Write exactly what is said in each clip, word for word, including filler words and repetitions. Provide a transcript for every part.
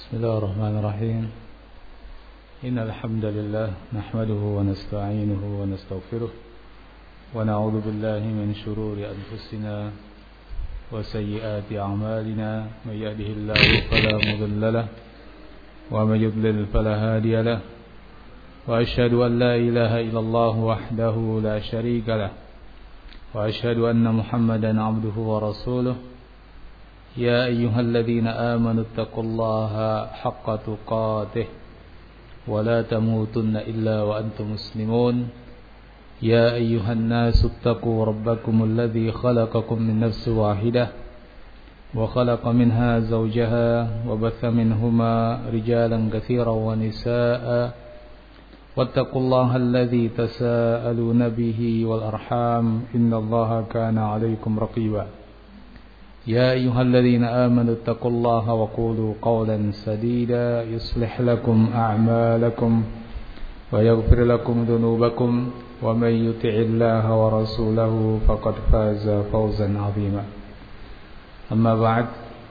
بسم الله الرحمن الرحيم إن الحمد لله نحمده ونستعينه ونستغفره ونعوذ بالله من شرور أنفسنا وسيئات أعمالنا من يهده الله فلا مضل له ومن يضلل فلا هادي له وأشهد أن لا إله إلا الله وحده لا شريك له وأشهد أن محمدا عبده ورسوله يا أيها الذين آمنوا اتقوا الله حق تقاته ولا تموتن إلا وأنتم مسلمون يا أيها الناس اتقوا ربكم الذي خلقكم من نفس واحدة وخلق منها زوجها وبث منهما رجالا كثيرا ونساء واتقوا الله الذي تساءلون به والأرحام إن الله كان عليكم رقيبا يا أيها الذين آمنوا اتقوا الله وقولوا قولا سديدا يصلح لكم أعمالكم ويغفر لكم ذنوبكم ومن يطع الله ورسوله فقد فاز فوزا عظيما أما بعد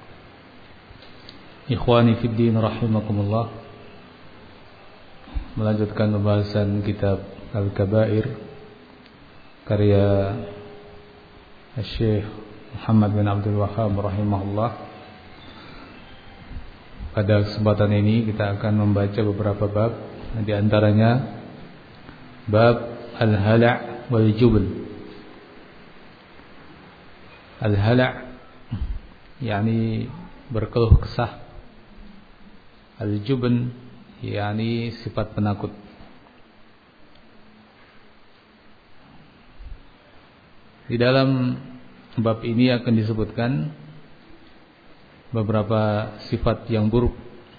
إخواني في الدين رحمكم الله. Melanjutkan pembahasan kitab Al-Kabair karya Syekh Muhammad bin Abdul Wahhab rahimahullah. Pada kesempatan ini kita akan membaca beberapa bab, di antaranya bab al-hala' wal jubn. Al-hala' yakni berkeluh kesah, al-jubn yakni sifat penakut. Di dalam bab ini akan disebutkan beberapa sifat yang buruk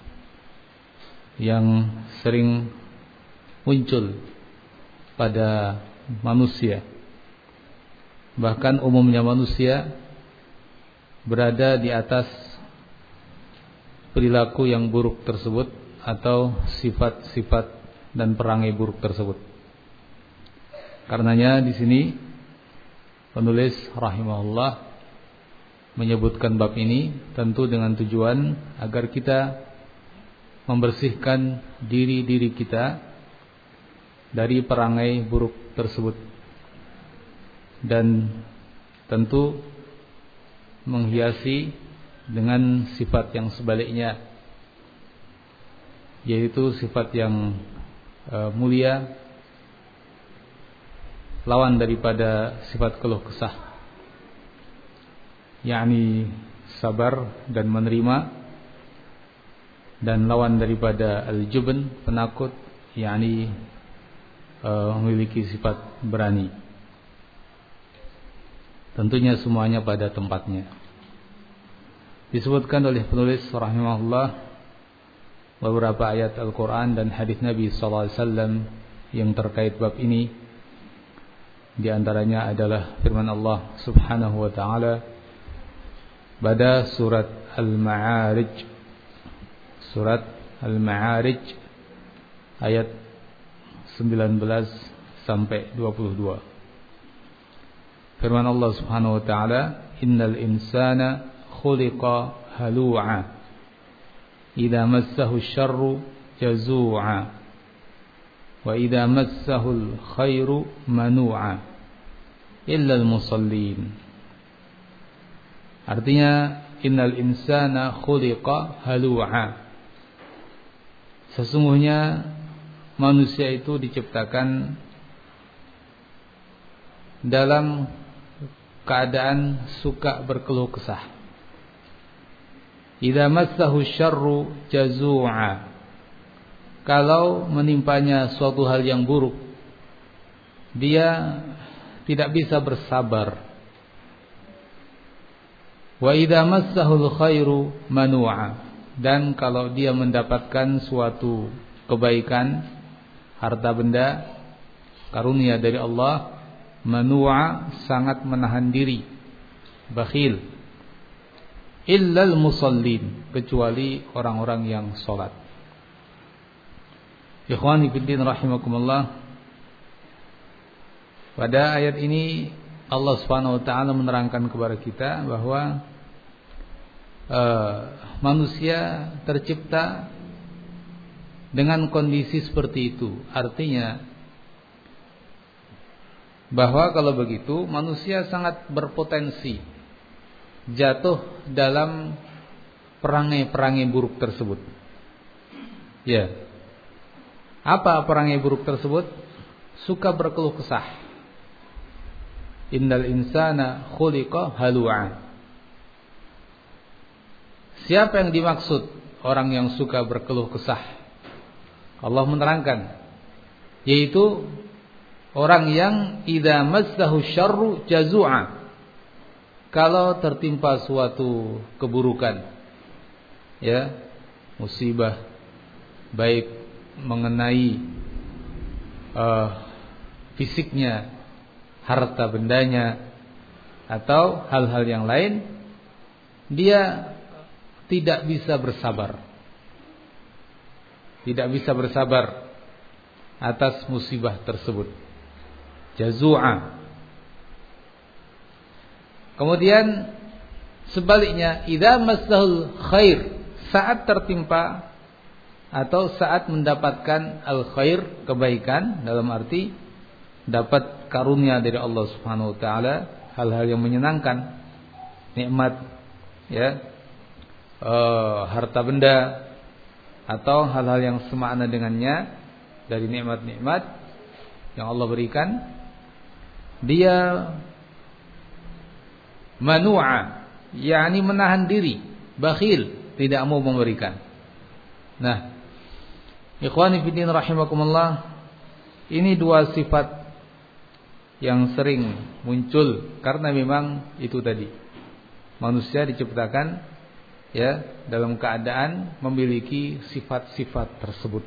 yang sering muncul pada manusia. Bahkan umumnya manusia berada di atas perilaku yang buruk tersebut atau sifat-sifat dan perangai buruk tersebut. Karenanya di sini penulis rahimahullah menyebutkan bab ini tentu dengan tujuan agar kita membersihkan diri-diri kita dari perangai buruk tersebut, dan tentu menghiasi dengan sifat yang sebaliknya, yaitu sifat yang e, mulia, lawan daripada sifat keluh kesah, yakni sabar dan menerima, dan lawan daripada al-jubn, penakut, yakni uh, memiliki sifat berani. Tentunya semuanya pada tempatnya. Disebutkan oleh penulis rahimahullah beberapa ayat Al-Quran dan hadis Nabi sallallahu alaihi wasallam yang terkait bab ini. Di antaranya adalah firman Allah Subhanahu wa taala pada surat Al-Ma'arij, surat Al-Ma'arij ayat sembilan belas sampai dua puluh dua. Firman Allah Subhanahu wa taala, "Innal insana khuliqa halu'a idza massahu asy-syarru jazu'a wa idza massahul khairu manu'a illal musallin." Artinya, innal insana khuliqa halu'a, sesungguhnya manusia itu diciptakan dalam keadaan suka berkeluh kesah. Idza massahu syarru jazu'a, kalau menimpanya suatu hal yang buruk, dia tidak bisa bersabar. Wa idza massahul khairu manu'a, dan kalau dia mendapatkan suatu kebaikan, harta benda, karunia dari Allah, manu'a, sangat menahan diri, bakhil. Illal musallin, kecuali orang-orang yang salat. Ikhwani fiddin rahimakumullah. Pada ayat ini Allah Subhanahu wa taala menerangkan kepada kita bahwa uh, manusia tercipta dengan kondisi seperti itu. Artinya bahwa kalau begitu manusia sangat berpotensi jatuh dalam perangai-perangai buruk tersebut. Ya. Apa perangai buruk tersebut? Suka berkeluh kesah. Innal insana khuliqa halu'a. Siapa yang dimaksud orang yang suka berkeluh kesah? Allah menerangkan, yaitu orang yang idza massahu syarru jazu'a. Kalau tertimpa suatu keburukan, ya, musibah, baik mengenai uh, fisiknya, harta bendanya, atau hal-hal yang lain, dia tidak bisa bersabar. Tidak bisa bersabar atas musibah tersebut. Jazu'a. Kemudian sebaliknya, idza massahul khair, saat tertimpa atau saat mendapatkan al khair, kebaikan, dalam arti dapat karunia dari Allah Subhanahu wa taala, hal-hal yang menyenangkan, nikmat, ya, uh, harta benda, atau hal-hal yang semakna dengannya dari nikmat-nikmat yang Allah berikan, dia manu'a, yakni menahan diri, bakhil, tidak mau memberikan. Nah, ikhwani fillah rahimakumullah, ini dua sifat yang sering muncul karena memang itu tadi, manusia diciptakan, ya, dalam keadaan memiliki sifat-sifat tersebut.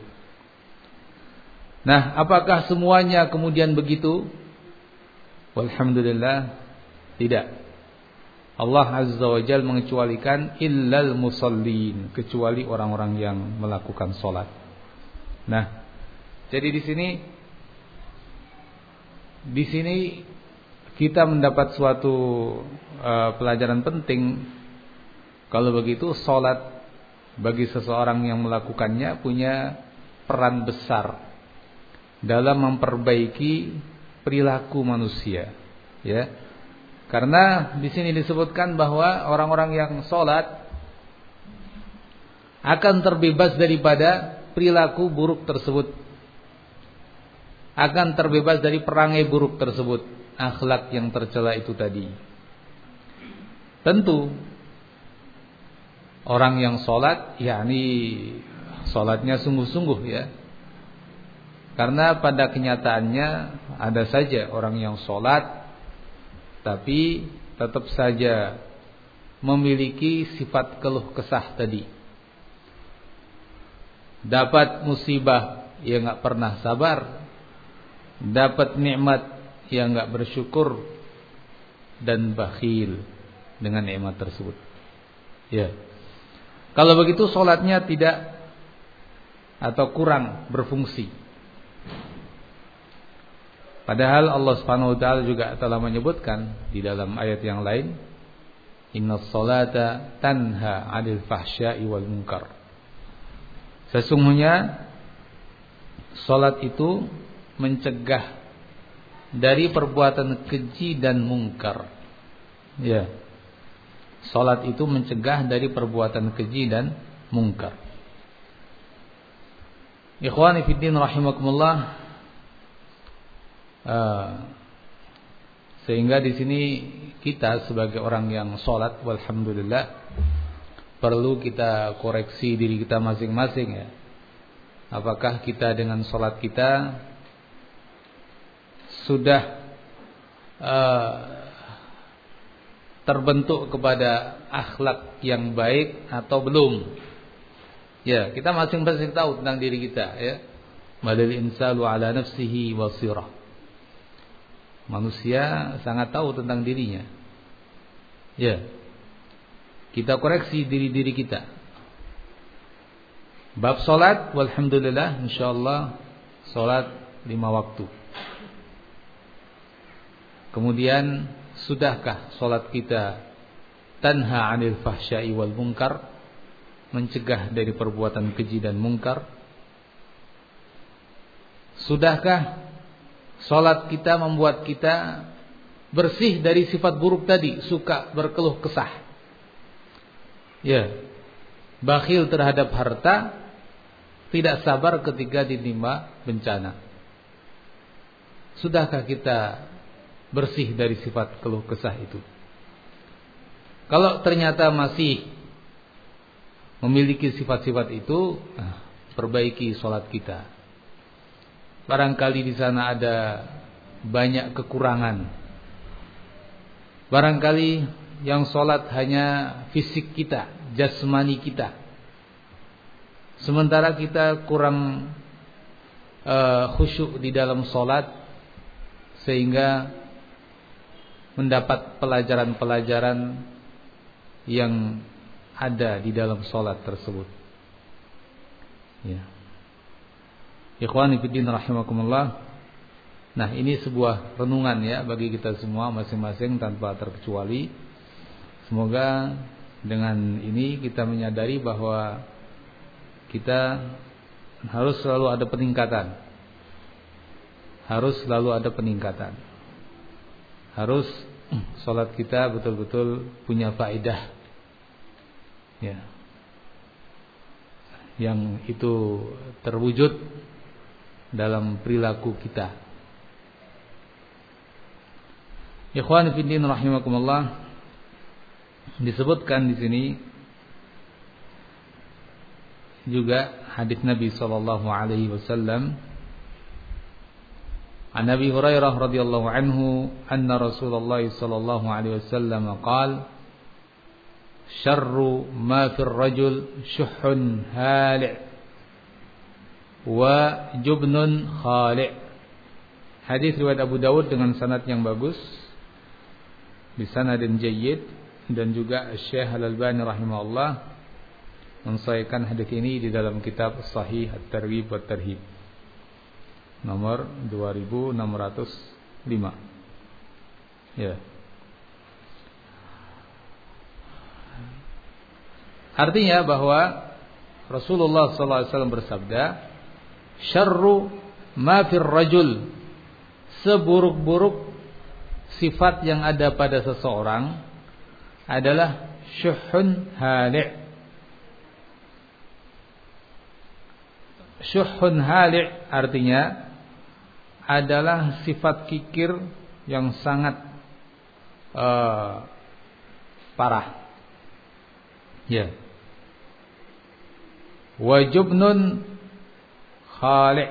Nah, apakah semuanya kemudian begitu? Walhamdulillah, tidak. Allah Azza wa Jalla mengecualikan illal musallin, kecuali orang-orang yang melakukan salat. Nah, jadi di sini di sini kita mendapat suatu uh, pelajaran penting. Kalau begitu, salat bagi seseorang yang melakukannya punya peran besar dalam memperbaiki perilaku manusia, ya. Karena di sini disebutkan bahwa orang-orang yang salat akan terbebas daripada perilaku buruk tersebut, akan terbebas dari perangai buruk tersebut, akhlak yang tercela itu tadi. Tentu orang yang sholat, yakni sholatnya sungguh-sungguh, ya. Karena pada kenyataannya ada saja orang yang sholat tapi tetap saja memiliki sifat keluh kesah tadi. Dapat musibah, ia gak pernah sabar. Dapat nikmat, ia gak bersyukur. Dan bakhil dengan nikmat tersebut, ya. Kalau begitu sholatnya tidak atau kurang berfungsi. Padahal Allah Subhanahu wa taala juga telah menyebutkan di dalam ayat yang lain, innas sholata tanha 'anil fahsya'i wal munkar. Sesungguhnya sholat itu mencegah dari perbuatan keji dan mungkar. Ya. Salat itu mencegah dari perbuatan keji dan mungkar. Ikhwani fiddin rahimakumullah, uh, sehingga di sini kita sebagai orang yang salat, walhamdulillah, perlu kita koreksi diri kita masing-masing, ya. Apakah kita dengan salat kita sudah uh, terbentuk kepada akhlak yang baik atau belum? Ya, kita masing-masing tahu tentang diri kita, ya. Balil insanu ala nafsihi basirah. Manusia sangat tahu tentang dirinya. Ya. Kita koreksi diri-diri kita. Bab salat, walhamdulillah, insyaallah salat lima waktu. Kemudian, sudahkah salat kita tanha 'anil fahsya'i wal munkar, mencegah dari perbuatan keji dan mungkar. Sudahkah salat kita membuat kita bersih dari sifat buruk tadi, suka berkeluh kesah, ya, bakhil terhadap harta, tidak sabar ketika ditimpa bencana? Sudahkah kita bersih dari sifat keluh kesah itu? Kalau ternyata masih memiliki sifat-sifat itu, perbaiki salat kita. Barangkali di sana ada banyak kekurangan. Barangkali yang salat hanya fisik kita, jasmani kita. Sementara kita kurang uh, khusyuk di dalam salat, sehingga mendapat pelajaran-pelajaran yang ada di dalam salat tersebut. Ya. Ikhwani fiddin rahimakumullah. Nah, ini sebuah renungan ya bagi kita semua masing-masing tanpa terkecuali. Semoga dengan ini kita menyadari bahwa kita harus selalu ada peningkatan. Harus selalu ada peningkatan. Harus salat kita betul-betul punya faedah. Ya. Yang itu terwujud dalam perilaku kita. Ikhwan fillah rahimakumullah, disebutkan di sini juga hadis Nabi sallallahu alaihi wasallam, an Abi Hurairah radhiyallahu anhu anna Rasulullah sallallahu alaihi wasallam qala syarru ma fir rajul syuhhun hali' wa jubnun khali'. Hadis riwayat Abu Dawud dengan sanad yang bagus, bi sanadin jayyid, dan juga Syekh Al-Albani rahimahullah mensahihkan hadis ini di dalam kitab Sahih At-Targhib wa Tarhib nomor dua ribu enam ratus lima. Ya. Artinya bahwa Rasulullah sallallahu alaihi wasallam bersabda, syarru ma fir rajul, seburuk-buruk sifat yang ada pada seseorang adalah syuhun hali'. Syuhun hali' artinya adalah sifat kikir yang sangat uh, parah. Ya. Wa jubnun khali'.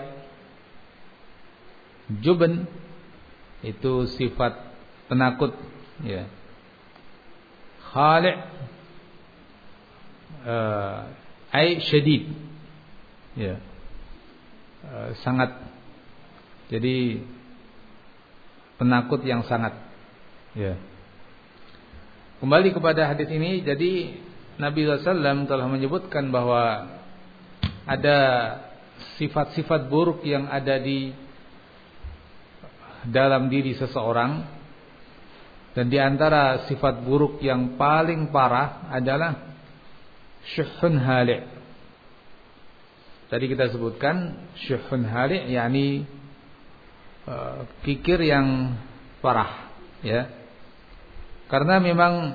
Jubn itu sifat penakut, ya. Khali' uh, ay syadid, ya. Uh, sangat, jadi penakut yang sangat, ya. Kembali kepada hadis ini, jadi Nabi sallallahu alaihi wasallam telah menyebutkan bahwa ada sifat-sifat buruk yang ada di dalam diri seseorang, dan di antara sifat buruk yang paling parah adalah syuhun hali'. Tadi kita sebutkan syuhun hali', yakni uh, kikir yang parah, ya. Karena memang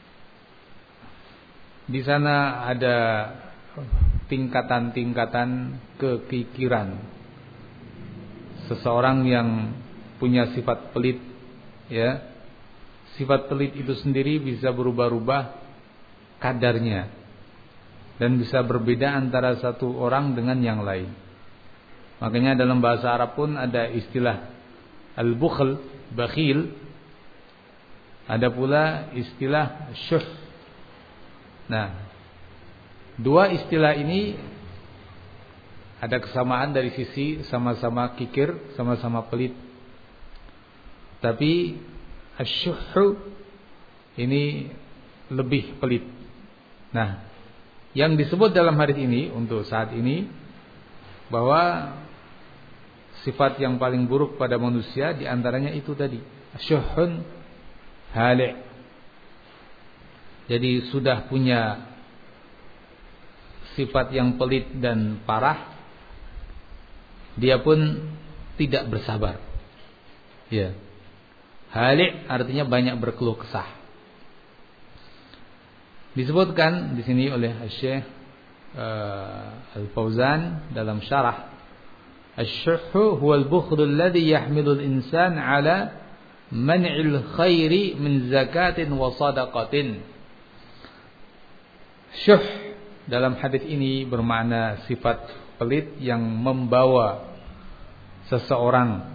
di sana ada tingkatan-tingkatan kekikiran. Seseorang yang punya sifat pelit, ya. Sifat pelit itu sendiri bisa berubah-ubah kadarnya dan bisa berbeda antara satu orang dengan yang lain. Makanya dalam bahasa Arab pun ada istilah al-bukhl, bakhil. Ada pula istilah syuh. Nah, dua istilah ini ada kesamaan dari sisi sama-sama kikir, sama-sama pelit. Tapi asyuhu ini lebih pelit. Nah, yang disebut dalam hadis ini untuk saat ini bahwa sifat yang paling buruk pada manusia diantaranya itu tadi, asyuhun hali', jadi sudah punya sifat yang pelit dan parah, dia pun tidak bersabar. Ya. Hali' artinya banyak berkeluh kesah. Disebutkan di sini oleh Syekh uh, Al-Fauzan dalam syarah, asy-syuhhu huwal bukhlu alladhi yahmilu al-insan 'ala man'il khairi min zakatin wa sadaqatin. Syuh dalam hadis ini bermakna sifat pelit yang membawa seseorang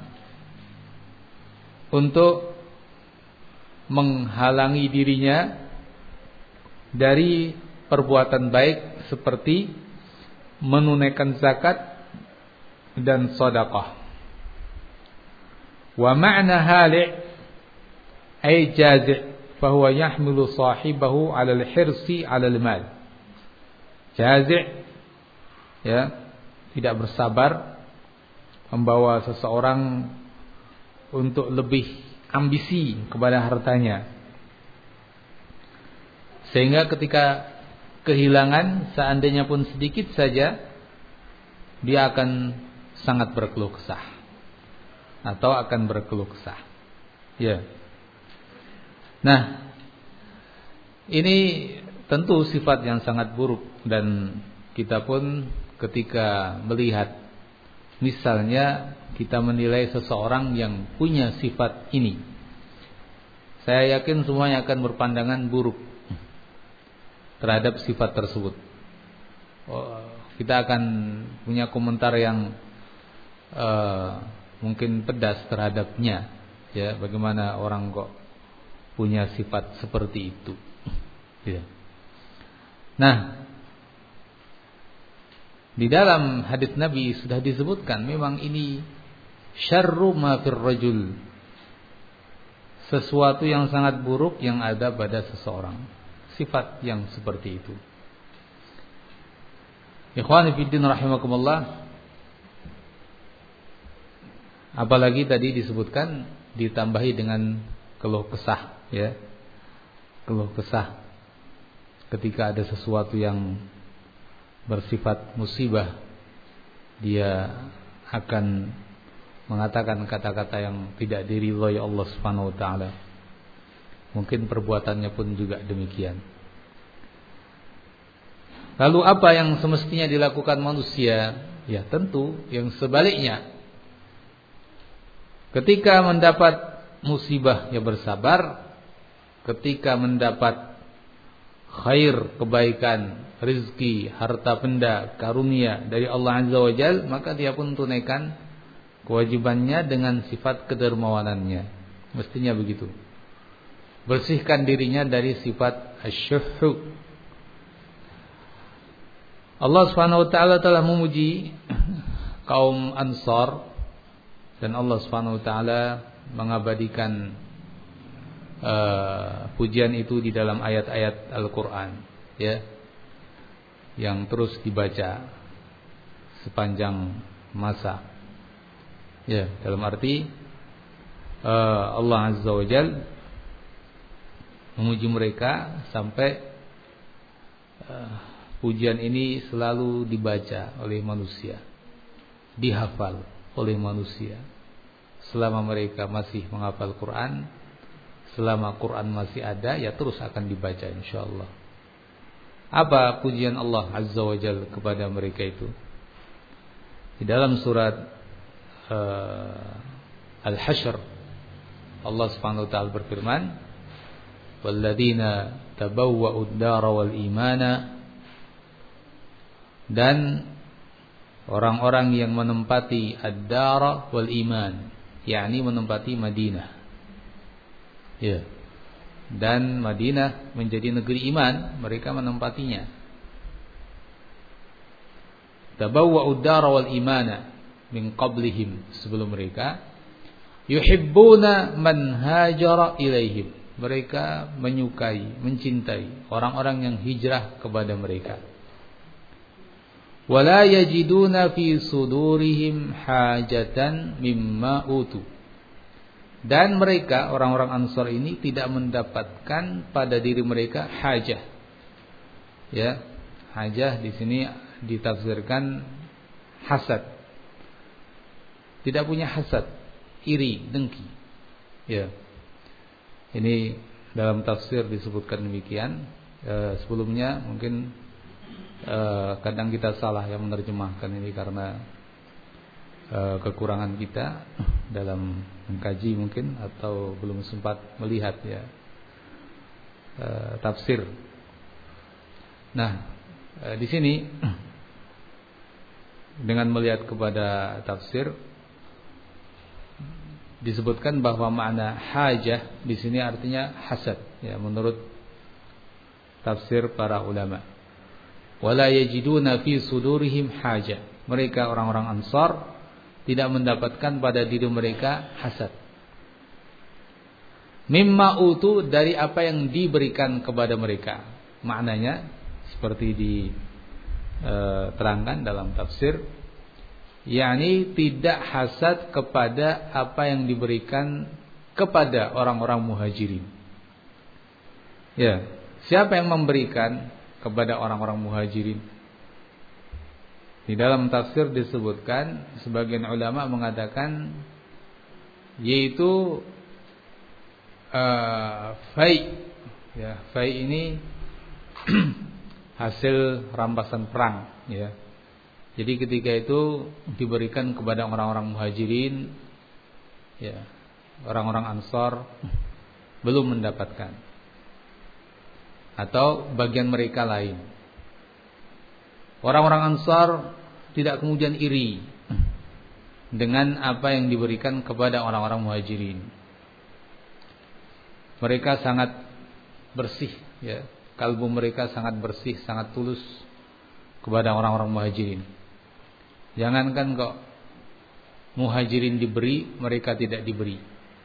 untuk menghalangi dirinya dari perbuatan baik seperti menunaikan zakat dan sedekah. Wa ma'na hali' ay jazi' fa huwa yahmilu sahibahu 'ala al-hirsi 'ala al-mal. Jazi' ya, tidak bersabar, membawa seseorang untuk lebih ambisi kepada hartanya, sehingga ketika kehilangan seandainya pun sedikit saja, dia akan sangat berkeluh kesah atau akan berkeluh kesah. Ya. Nah, ini tentu sifat yang sangat buruk, dan kita pun ketika melihat misalnya kita menilai seseorang yang punya sifat ini, saya yakin semuanya akan berpandangan buruk terhadap sifat tersebut. Oh, kita akan punya komentar yang uh, mungkin pedas terhadapnya. Ya, bagaimana orang kok punya sifat seperti itu? Ya. Nah, di dalam hadis Nabi sudah disebutkan memang ini syarru ma fir rajul, sesuatu yang sangat buruk yang ada pada seseorang, sifat yang seperti itu. Ikhwani fiddin rahimakumullah, apalagi tadi disebutkan ditambahi dengan keluh kesah, ya, keluh kesah ketika ada sesuatu yang bersifat musibah, dia akan mengatakan kata-kata yang tidak diridhai Allah Subhanahu wa taala. Mungkin perbuatannya pun juga demikian. Lalu apa yang semestinya dilakukan manusia? Ya, tentu yang sebaliknya. Ketika mendapat musibah, ya bersabar. Ketika mendapat khair, kebaikan, rezeki, harta benda, karunia dari Allah Azza wa Jalla, maka dia pun tunaikan kewajibannya dengan sifat kedermawanannya. Mestinya begitu. Bersihkan dirinya dari sifat asyuhhu. Allah Subhanahu wa taala telah memuji kaum Ansar, dan Allah Subhanahu wa taala mengabadikan Uh, pujian itu di dalam ayat-ayat Al-Quran, ya, yang terus dibaca sepanjang masa, ya, dalam arti uh, Allah Azza wa Jalla memuji mereka sampai uh, pujian ini selalu dibaca oleh manusia, dihafal oleh manusia selama mereka masih menghafal Quran. Selama Quran masih ada, ya terus akan dibaca insyaallah. Apa pujian Allah Azza wa Jalla kepada mereka itu? Di dalam surat uh, Al-Hasyr, Allah Subhanahu wa taala berfirman, "Walladzina tabawwa'ud dara wal imana", dan orang-orang yang menempati ad-dara wal iman, yakni menempati Madinah. Ya. Dan Madinah menjadi negeri iman, mereka menempatinya. Tabawwa'ud dara wal imana min qablihim, sebelum mereka, yuhibbuna man hajara ilaihim, mereka menyukai, mencintai orang-orang yang hijrah kepada mereka. Wala yajiduna fi sudurihim hajatan mimma utu, Dan mereka orang-orang Ansar ini tidak mendapatkan pada diri mereka hajah. Ya, hajah di sini ditafsirkan hasad. Tidak punya hasad, iri, dengki. Ya. Ini dalam tafsir disebutkan demikian. E, sebelumnya mungkin e, kadang kita salah yang menerjemahkan ini karena e, kekurangan kita dalam mengkaji mungkin atau belum sempat melihat ya e, tafsir. Nah, e, di sini dengan melihat kepada tafsir disebutkan bahwa makna hajah di sini artinya hasad ya, menurut tafsir para ulama. Wala yajiduna fi sudurihim hajah. Mereka orang-orang Ansar tidak mendapatkan pada diri mereka hasad. Mimma utu, dari apa yang diberikan kepada mereka. Maknanya seperti diterangkan dalam tafsir, yakni tidak hasad kepada apa yang diberikan kepada orang-orang muhajirin. Ya, siapa yang memberikan kepada orang-orang muhajirin? Di dalam tafsir disebutkan, sebagian ulama mengatakan yaitu uh, fai. Ya, fai ini hasil rampasan perang. Ya. Jadi ketika itu diberikan kepada orang-orang muhajirin, ya, orang-orang Ansar belum mendapatkan, atau bagian mereka lain. Orang-orang Ansar tidak kemudian iri dengan apa yang diberikan kepada orang-orang muhajirin. Mereka sangat bersih, ya, kalbu mereka sangat bersih, sangat tulus kepada orang-orang muhajirin. Jangankan kok muhajirin diberi, mereka tidak diberi.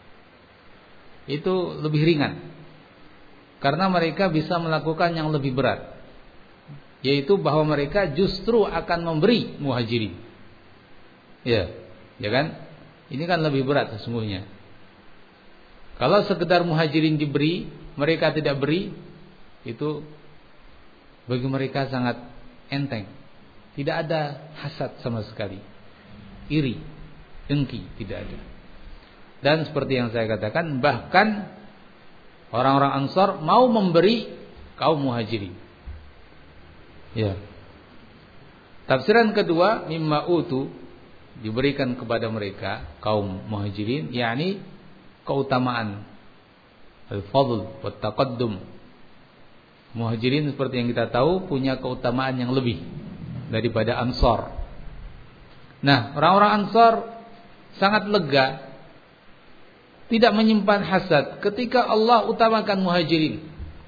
Itu lebih ringan. Karena mereka bisa melakukan yang lebih berat, yaitu bahwa mereka justru akan memberi muhajirin. Ya, ya kan? Ini kan lebih berat sesungguhnya. Kalau sekedar muhajirin diberi, mereka tidak beri, itu bagi mereka sangat enteng. Tidak ada hasad sama sekali, iri, dengki, tidak ada. Dan seperti yang saya katakan, bahkan orang-orang Ansar mau memberi kaum muhajirin. Ya. Tafsiran kedua, mimma utu, diberikan kepada mereka kaum muhajirin, yakni keutamaan, al-fadl wa taqaddum. Muhajirin seperti yang kita tahu punya keutamaan yang lebih daripada Ansar. Nah, orang-orang Ansar sangat lega, tidak menyimpan hasad ketika Allah utamakan muhajirin.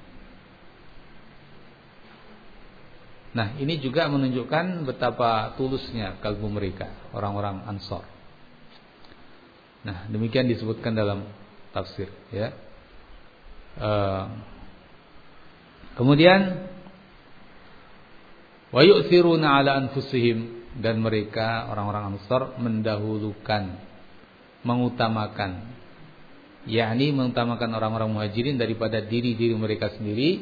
Nah, ini juga menunjukkan betapa tulusnya kalbu mereka, orang-orang Ansar. Nah, demikian disebutkan dalam tafsir, ya. Uh, kemudian wa yu'thiruna ala anfusihim, dan mereka orang-orang Ansar mendahulukan, mengutamakan, yakni mengutamakan orang-orang muhajirin daripada diri-diri mereka sendiri,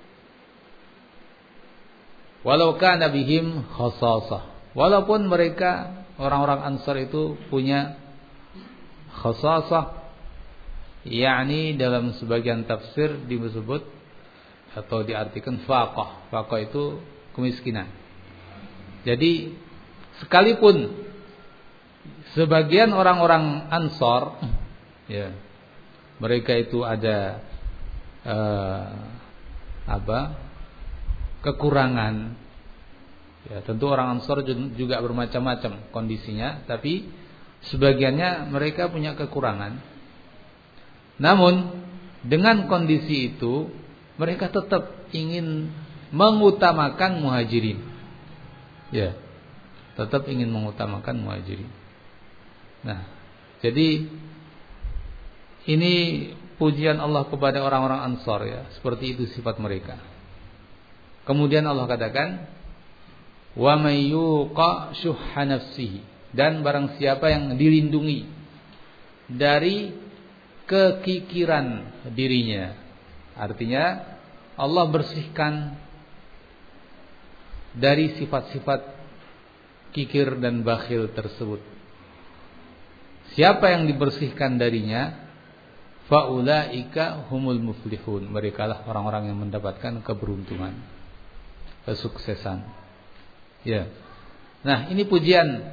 walau kana bihim khasasah, walaupun mereka orang-orang Ansar itu punya khasasah, yakni dalam sebagian tafsir disebut atau diartikan faqah. Faqah itu kemiskinan. Jadi sekalipun sebagian orang-orang Ansar, ya, mereka itu ada uh, apa kekurangan, ya, tentu orang Ansar juga bermacam-macam kondisinya, tapi sebagiannya mereka punya kekurangan. Namun dengan kondisi itu mereka tetap ingin mengutamakan muhajirin. Ya, tetap ingin mengutamakan muhajirin. Nah, jadi ini pujian Allah kepada orang-orang Ansar, ya, seperti itu sifat mereka. Kemudian Allah katakan, wa may yuqa syuhha nafsihi, dan barang siapa yang dilindungi dari kekikiran dirinya. Artinya Allah bersihkan dari sifat-sifat kikir dan bakhil tersebut. Siapa yang dibersihkan darinya, faulaika humul muflihun. Merekalah orang-orang yang mendapatkan keberuntungan, kesuksesan. Ya. Nah, ini pujian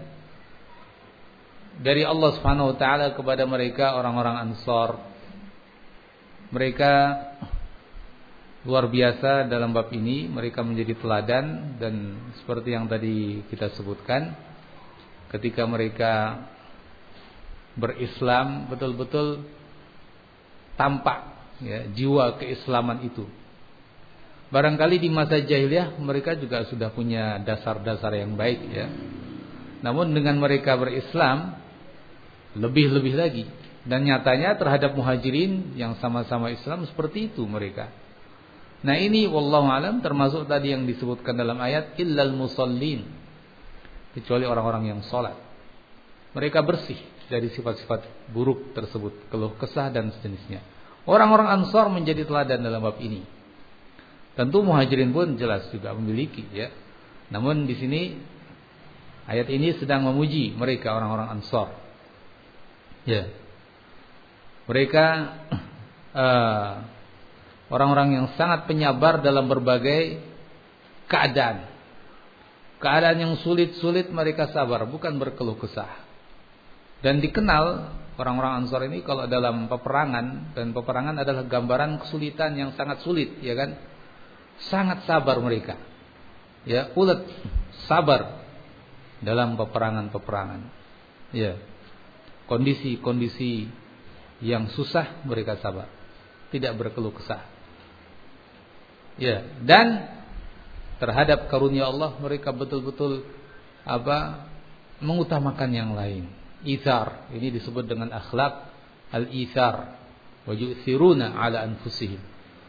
dari Allah Subhanahu wa taala kepada mereka orang-orang Ansar. Mereka luar biasa dalam bab ini, mereka menjadi teladan, dan seperti yang tadi kita sebutkan, ketika mereka berislam betul-betul tampak ya, jiwa keislaman itu. Barangkali di masa jahiliyah mereka juga sudah punya dasar-dasar yang baik ya. Namun dengan mereka berislam lebih-lebih lagi, dan nyatanya terhadap muhajirin yang sama-sama Islam seperti itu mereka. Nah ini wallahu alam termasuk tadi yang disebutkan dalam ayat illal musallin, kecuali orang-orang yang sholat. Mereka bersih dari sifat-sifat buruk tersebut, keluh kesah dan sejenisnya. Orang-orang Ansar menjadi teladan dalam bab ini. Tentu muhajirin pun jelas juga memiliki ya. Namun di sini ayat ini sedang memuji mereka orang-orang Ansar. Ya. Mereka uh, orang-orang yang sangat penyabar dalam berbagai keadaan. Keadaan yang sulit-sulit mereka sabar, bukan berkeluh kesah. Dan dikenal orang-orang Ansar ini kalau dalam peperangan, dan peperangan adalah gambaran kesulitan yang sangat sulit, ya kan? Sangat sabar mereka. Ya, ulet sabar dalam peperangan-peperangan. Ya. Kondisi-kondisi yang susah mereka sabar, tidak berkeluh kesah. Ya, dan terhadap karunia Allah mereka betul-betul apa? Mengutamakan yang lain. Itsar, ini disebut dengan akhlak al-itsar, wa yu'thiruna ala anfusihim.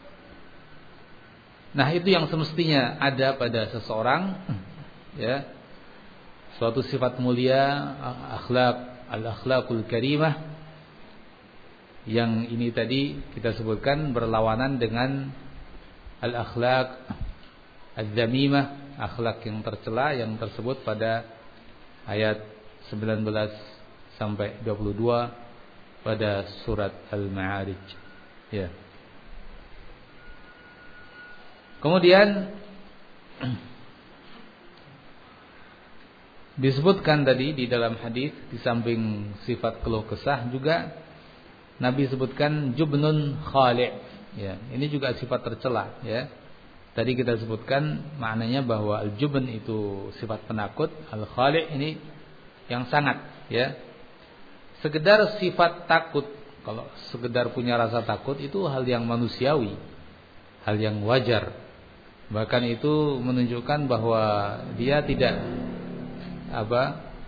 Nah, itu yang semestinya ada pada seseorang ya. Suatu sifat mulia, akhlak al-akhlaqul karimah, yang ini tadi kita sebutkan berlawanan dengan al-akhlaq az-zamimah, akhlak yang tercela yang tersebut pada ayat sembilan belas sampai dua puluh dua pada surat Al-Ma'arij. Ya. Kemudian disebutkan tadi di dalam hadis, di samping sifat keluh kesah juga Nabi sebutkan jubnun khali'. Ya, ini juga sifat tercela ya. Tadi kita sebutkan maknanya bahwa al-jubn itu sifat penakut, al-khali' ini yang sangat ya. Sekedar sifat takut, kalau sekedar punya rasa takut itu hal yang manusiawi, hal yang wajar. Bahkan itu menunjukkan bahwa dia tidak apa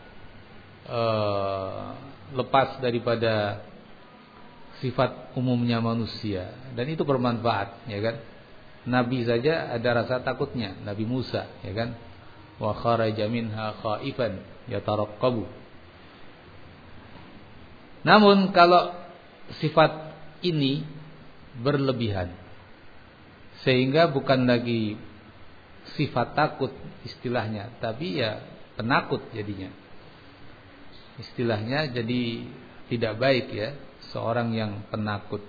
ee, lepas daripada sifat umumnya manusia, dan itu bermanfaat, ya kan? Nabi saja ada rasa takutnya, Nabi Musa, ya kan? Wa kharaja minha khaifan yataraqqabu. Namun kalau sifat ini berlebihan sehingga bukan lagi sifat takut istilahnya, tapi ya penakut jadinya. Istilahnya jadi tidak baik ya, seorang yang penakut.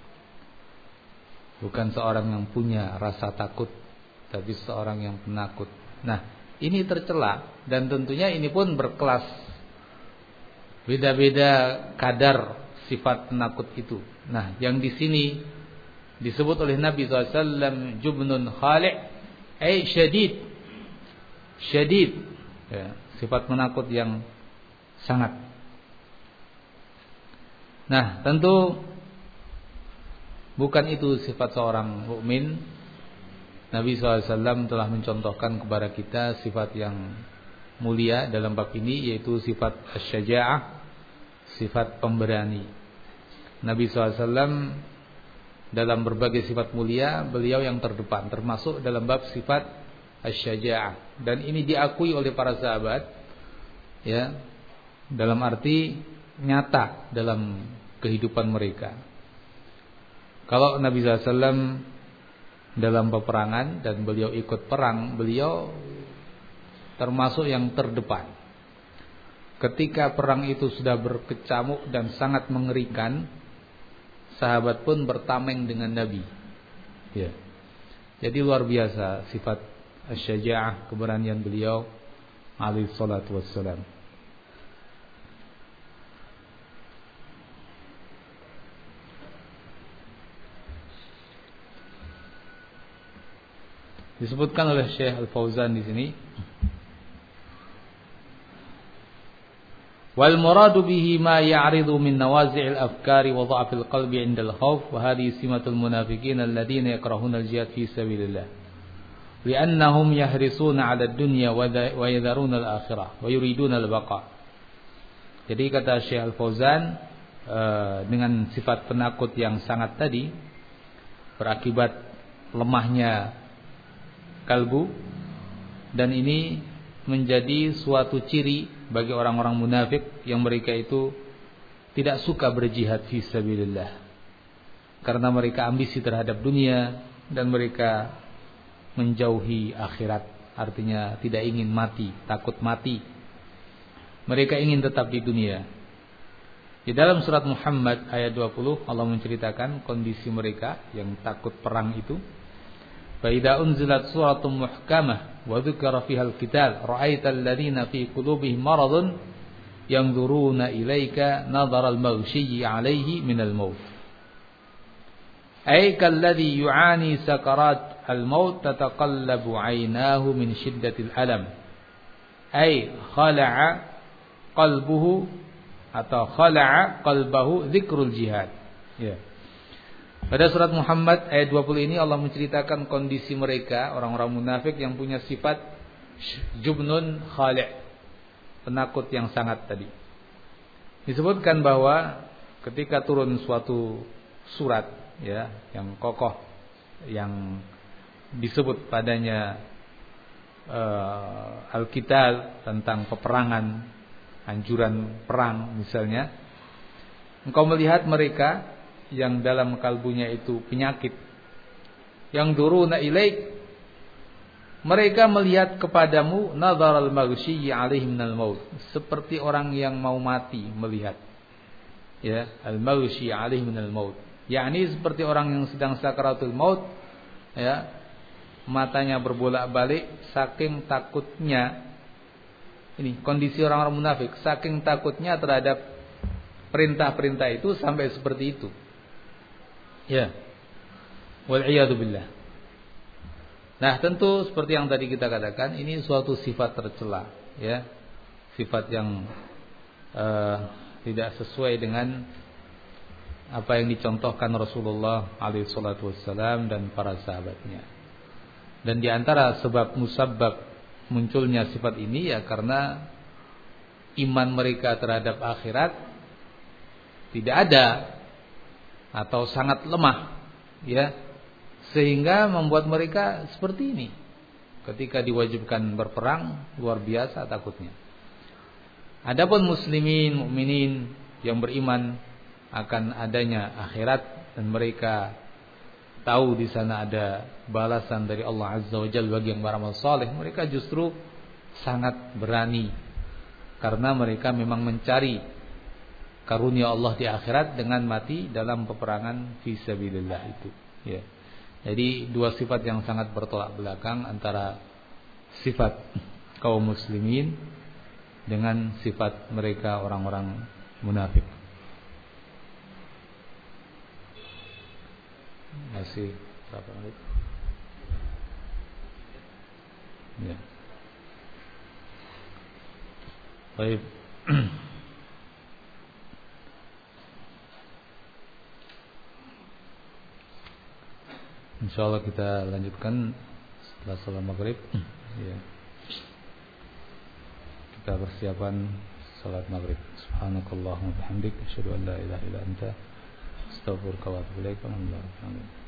Bukan seorang yang punya rasa takut, tapi seorang yang penakut. Nah, ini tercela, dan tentunya ini pun berkelas. Beda-beda kadar sifat penakut itu. Nah, yang di sini disebut oleh Nabi shallallahu alaihi wasallam jubnun khali', ay syadid. Syadid. Ya, sifat penakut yang sangat. Nah, tentu bukan itu sifat seorang mukmin. Nabi shallallahu alaihi wasallam telah mencontohkan kepada kita sifat yang mulia dalam bab ini, yaitu sifat asy-syaja'ah, sifat pemberani. Nabi shallallahu alaihi wasallam dalam berbagai sifat mulia beliau yang terdepan, termasuk dalam bab sifat asy-syaja'ah, dan ini diakui oleh para sahabat ya, dalam arti nyata dalam kehidupan mereka. Kalau Nabi sallallahu alaihi wasallam dalam peperangan dan beliau ikut perang, beliau termasuk yang terdepan. Ketika perang itu sudah berkecamuk dan sangat mengerikan, sahabat pun bertameng dengan Nabi. Ya. Jadi luar biasa sifat asy-syaja'ah, keberanian beliau alaihi salatu wassalam. Disebutkan oleh Syekh Al-Fauzan di sini, wal muradu bihi ma ya'ridu min nawazi'il afkari wa dha'fil qalbi 'inda al-khauf wa hadhihi simatul munafiqin alladziina yakrahuna al-jihad fi sabilillah li'annahum yahrisuna 'ala ad-dunya wa yadharuna al-akhirah wa yuriduna al-baqa. Jadi kata Syekh Al-Fauzan, dengan sifat penakut yang sangat tadi berakibat lemahnya kalbu, dan ini menjadi suatu ciri bagi orang-orang munafik yang mereka itu tidak suka berjihad fi sabilillah karena mereka ambisi terhadap dunia dan mereka menjauhi akhirat, artinya tidak ingin mati, takut mati. Mereka ingin tetap di dunia. Di dalam surat Muhammad ayat dua puluh Allah menceritakan kondisi mereka yang takut perang itu. فَإِذَا أُنْزِلَتْ سُورَةٌ مُحْكَمَةٌ وَذُكِرَ فِيهَا الْقِتَالُ رَأَيْتَ الَّذِينَ فِي قُلُوبِهِمْ مَرَضٌ يَنْظُرُونَ إِلَيْكَ نَظَرَ الْمَغْشِيِّ عَلَيْهِ مِنَ الْمَوْتِ أي كالذي يعاني سكرات الموت تتقلب عيناه من شدة الألم أي خلع قلبه atau khala'a qalbahu dzikrul jihad. Ya. Pada surat Muhammad ayat dua puluh ini Allah menceritakan kondisi mereka, orang-orang munafik yang punya sifat jubnun khali', penakut yang sangat tadi. Disebutkan bahwa ketika turun suatu surat ya yang kokoh yang disebut padanya uh, Al-Qital, tentang peperangan, anjuran perang misalnya, engkau melihat mereka yang dalam kalbunya itu penyakit, yang duruna ilaik, mereka melihat kepadamu nadharal maghsyiyyi alaihi minal maut, seperti orang yang mau mati melihat, ya, al maghsyiyyi alaihi minal maut, yakni seperti orang yang sedang sakaratul maut, ya, matanya berbolak-balik saking takutnya. Ini kondisi orang-orang munafik, saking takutnya terhadap perintah-perintah itu sampai seperti itu. Ya. Wal iyadu billah. Nah, tentu seperti yang tadi kita katakan, ini suatu sifat tercela, ya. Sifat yang uh, tidak sesuai dengan apa yang dicontohkan Rasulullah alaihi salatu wassalam dan para sahabatnya. Dan di antara sebab musabbab munculnya sifat ini ya karena iman mereka terhadap akhirat tidak ada atau sangat lemah, ya, sehingga membuat mereka seperti ini. Ketika diwajibkan berperang, luar biasa takutnya. Adapun muslimin, mukminin yang beriman akan adanya akhirat dan mereka tahu di sana ada balasan dari Allah Azza wa Jalla bagi yang beramal saleh, mereka justru sangat berani karena mereka memang mencari karunia Allah di akhirat dengan mati dalam peperangan fi sabilillah itu, ya. Jadi dua sifat yang sangat bertolak belakang antara sifat kaum muslimin dengan sifat mereka orang-orang munafik. Masih berapa menit? Ya. Baik. Insyaallah kita lanjutkan setelah salat maghrib. Ya. Kita persiapan salat maghrib. Subhanakallahumma wa bihamdik, asyhadu an la ilaha illa anta, astaghfiruka wa atubu ilaik.